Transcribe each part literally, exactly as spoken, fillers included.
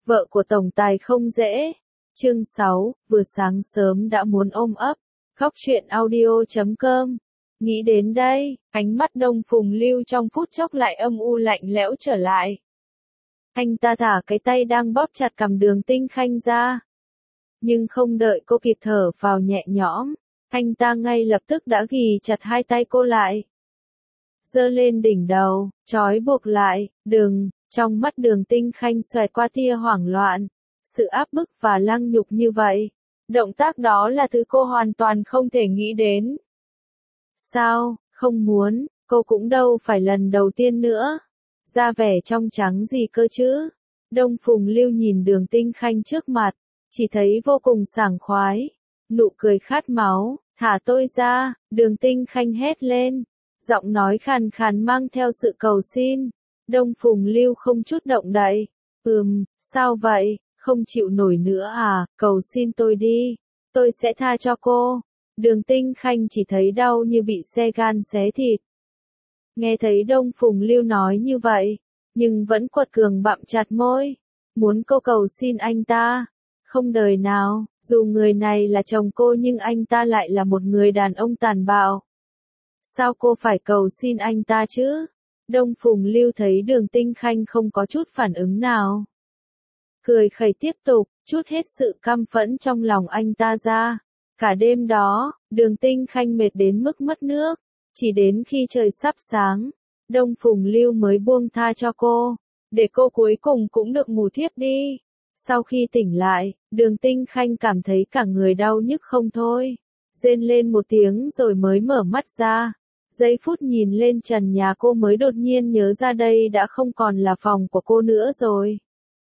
Vợ của tổng tài không dễ. Chương sáu, vừa sáng sớm đã muốn ôm ấp. Góc truyện audio chấm com. Nghĩ đến đây, ánh mắt Đông Phùng Lưu trong phút chốc lại âm u lạnh lẽo trở lại. Anh ta thả cái tay đang bóp chặt cằm Đường Tinh Khanh ra. Nhưng không đợi cô kịp thở vào nhẹ nhõm, anh ta ngay lập tức đã ghì chặt hai tay cô lại. Giơ lên đỉnh đầu, trói buộc lại, đừng, trong mắt Đường Tinh Khanh xoẹt qua tia hoảng loạn. Sự áp bức và lăng nhục như vậy, động tác đó là thứ cô hoàn toàn không thể nghĩ đến. Sao, không muốn, cô cũng đâu phải lần đầu tiên nữa. Da vẻ trong trắng gì cơ chứ? Đông Phùng Lưu nhìn Đường Tinh Khanh trước mặt, chỉ thấy vô cùng sảng khoái. Nụ cười khát máu, thả tôi ra, Đường Tinh Khanh hét lên. Giọng nói khàn khàn mang theo sự cầu xin. Đông Phùng Lưu không chút động đậy. Ừm, sao vậy, không chịu nổi nữa à, cầu xin tôi đi, tôi sẽ tha cho cô. Đường Tinh Khanh chỉ thấy đau như bị xe gan xé thịt. Nghe thấy Đông Phùng Lưu nói như vậy, nhưng vẫn quật cường bặm chặt môi, muốn cô cầu xin anh ta. Không đời nào, dù người này là chồng cô nhưng anh ta lại là một người đàn ông tàn bạo. Sao cô phải cầu xin anh ta chứ? Đông Phùng Lưu thấy Đường Tinh Khanh không có chút phản ứng nào. Cười khẩy tiếp tục, chút hết sự căm phẫn trong lòng anh ta ra. Cả đêm đó, Đường Tinh Khanh mệt đến mức mất nước. Chỉ đến khi trời sắp sáng, Đông Phùng Lưu mới buông tha cho cô, để cô cuối cùng cũng được ngủ thiếp đi. Sau khi tỉnh lại, Đường Tinh Khanh cảm thấy cả người đau nhức không thôi. Rên lên một tiếng rồi mới mở mắt ra. Giây phút nhìn lên trần nhà cô mới đột nhiên nhớ ra đây đã không còn là phòng của cô nữa rồi.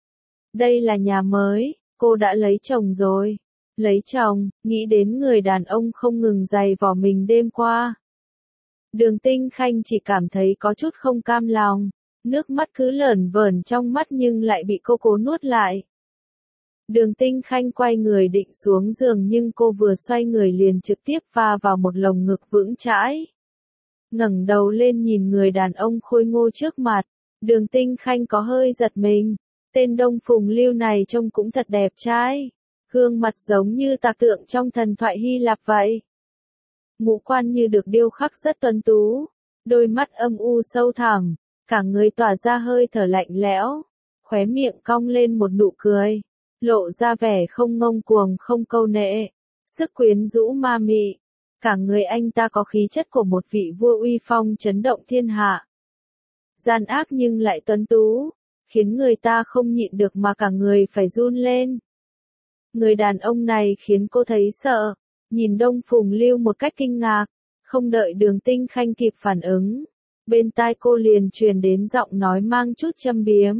Đây là nhà mới, cô đã lấy chồng rồi. Lấy chồng, nghĩ đến người đàn ông không ngừng giày vò mình đêm qua. Đường Tinh Khanh chỉ cảm thấy có chút không cam lòng, nước mắt cứ lởn vởn trong mắt nhưng lại bị cô cố nuốt lại. Đường Tinh Khanh quay người định xuống giường nhưng cô vừa xoay người liền trực tiếp va vào một lồng ngực vững chãi. Ngẩng đầu lên nhìn người đàn ông khôi ngô trước mặt, Đường Tinh Khanh có hơi giật mình. Tên Đông Phùng Lưu này trông cũng thật đẹp trai, gương mặt giống như tạc tượng trong thần thoại Hy Lạp vậy. Ngũ quan như được điêu khắc rất tuấn tú, đôi mắt âm u sâu thẳm, cả người tỏa ra hơi thở lạnh lẽo, khóe miệng cong lên một nụ cười, lộ ra vẻ không ngông cuồng không câu nệ, sức quyến rũ ma mị. Cả người anh ta có khí chất của một vị vua uy phong chấn động thiên hạ. Gian ác nhưng lại tuấn tú, khiến người ta không nhịn được mà cả người phải run lên. Người đàn ông này khiến cô thấy sợ, nhìn Đông Phùng Lưu một cách kinh ngạc, không đợi Đường Tinh Khanh kịp phản ứng. Bên tai cô liền truyền đến giọng nói mang chút châm biếm.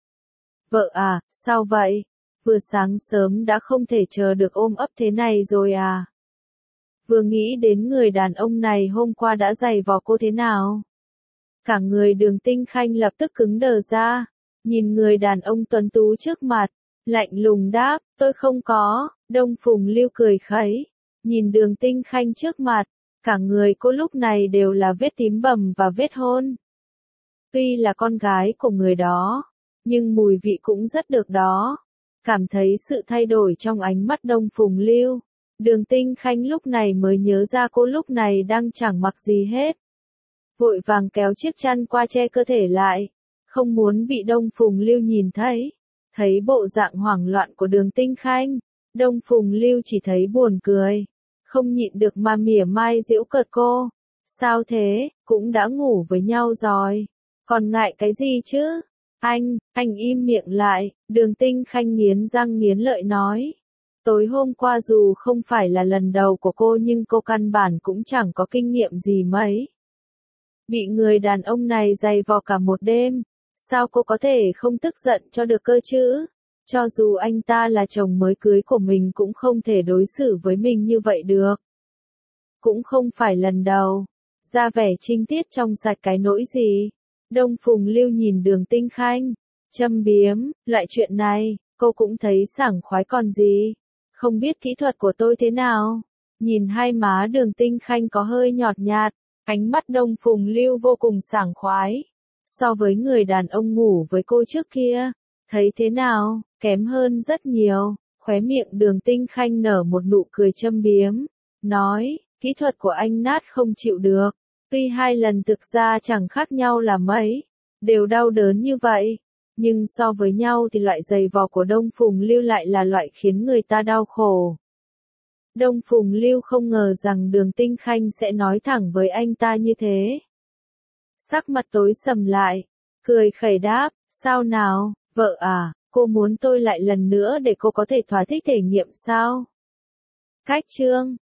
Vợ à, sao vậy? Vừa sáng sớm đã không thể chờ được ôm ấp thế này rồi à? Vừa nghĩ đến người đàn ông này hôm qua đã giày vò cô thế nào? Cả người Đường Tinh Khanh lập tức cứng đờ ra, nhìn người đàn ông tuấn tú trước mặt, lạnh lùng đáp, tôi không có. Đông Phùng Lưu cười khẩy, nhìn Đường Tinh Khanh trước mặt, cả người cô lúc này đều là vết tím bầm và vết hôn. Tuy là con gái của người đó, nhưng mùi vị cũng rất được đó. Cảm thấy sự thay đổi trong ánh mắt Đông Phùng Lưu, Đường Tinh Khanh lúc này mới nhớ ra cô lúc này đang chẳng mặc gì hết. Vội vàng kéo chiếc chăn qua che cơ thể lại, không muốn bị Đông Phùng Lưu nhìn thấy. Thấy bộ dạng hoảng loạn của Đường Tinh Khanh, Đông Phùng Lưu chỉ thấy buồn cười, không nhịn được mà mỉa mai giễu cợt cô. Sao thế, cũng đã ngủ với nhau rồi, còn ngại cái gì chứ? Anh, anh im miệng lại, Đường Tinh Khanh nghiến răng nghiến lợi nói. Tối hôm qua dù không phải là lần đầu của cô nhưng cô căn bản cũng chẳng có kinh nghiệm gì mấy. Bị người đàn ông này giày vò cả một đêm, sao cô có thể không tức giận cho được cơ chứ? Cho dù anh ta là chồng mới cưới của mình cũng không thể đối xử với mình như vậy được. Cũng không phải lần đầu, ra vẻ trinh tiết trong sạch cái nỗi gì. Đông Phùng Lưu nhìn Đường Tinh Khanh, châm biếm, loại chuyện này, cô cũng thấy sảng khoái còn gì. Không biết kỹ thuật của tôi thế nào? Nhìn hai má Đường Tinh Khanh có hơi nhọt nhạt, ánh mắt Đông Phùng Lưu vô cùng sảng khoái. So với người đàn ông ngủ với cô trước kia, Thấy thế nào, kém hơn rất nhiều. Khóe miệng Đường Tinh Khanh nở một nụ cười châm biếm, nói, kỹ thuật của anh nát không chịu được. Tuy hai lần thực ra chẳng khác nhau là mấy, đều đau đớn như vậy, nhưng so với nhau thì loại giày vò của Đông Phùng Lưu lại là loại khiến người ta đau khổ. Đông Phùng Lưu không ngờ rằng Đường Tinh Khanh sẽ nói thẳng với anh ta như thế. Sắc mặt tối sầm lại, cười khẩy đáp, sao nào, vợ à, cô muốn tôi lại lần nữa để cô có thể thỏa thích thể nghiệm sao? Cách chương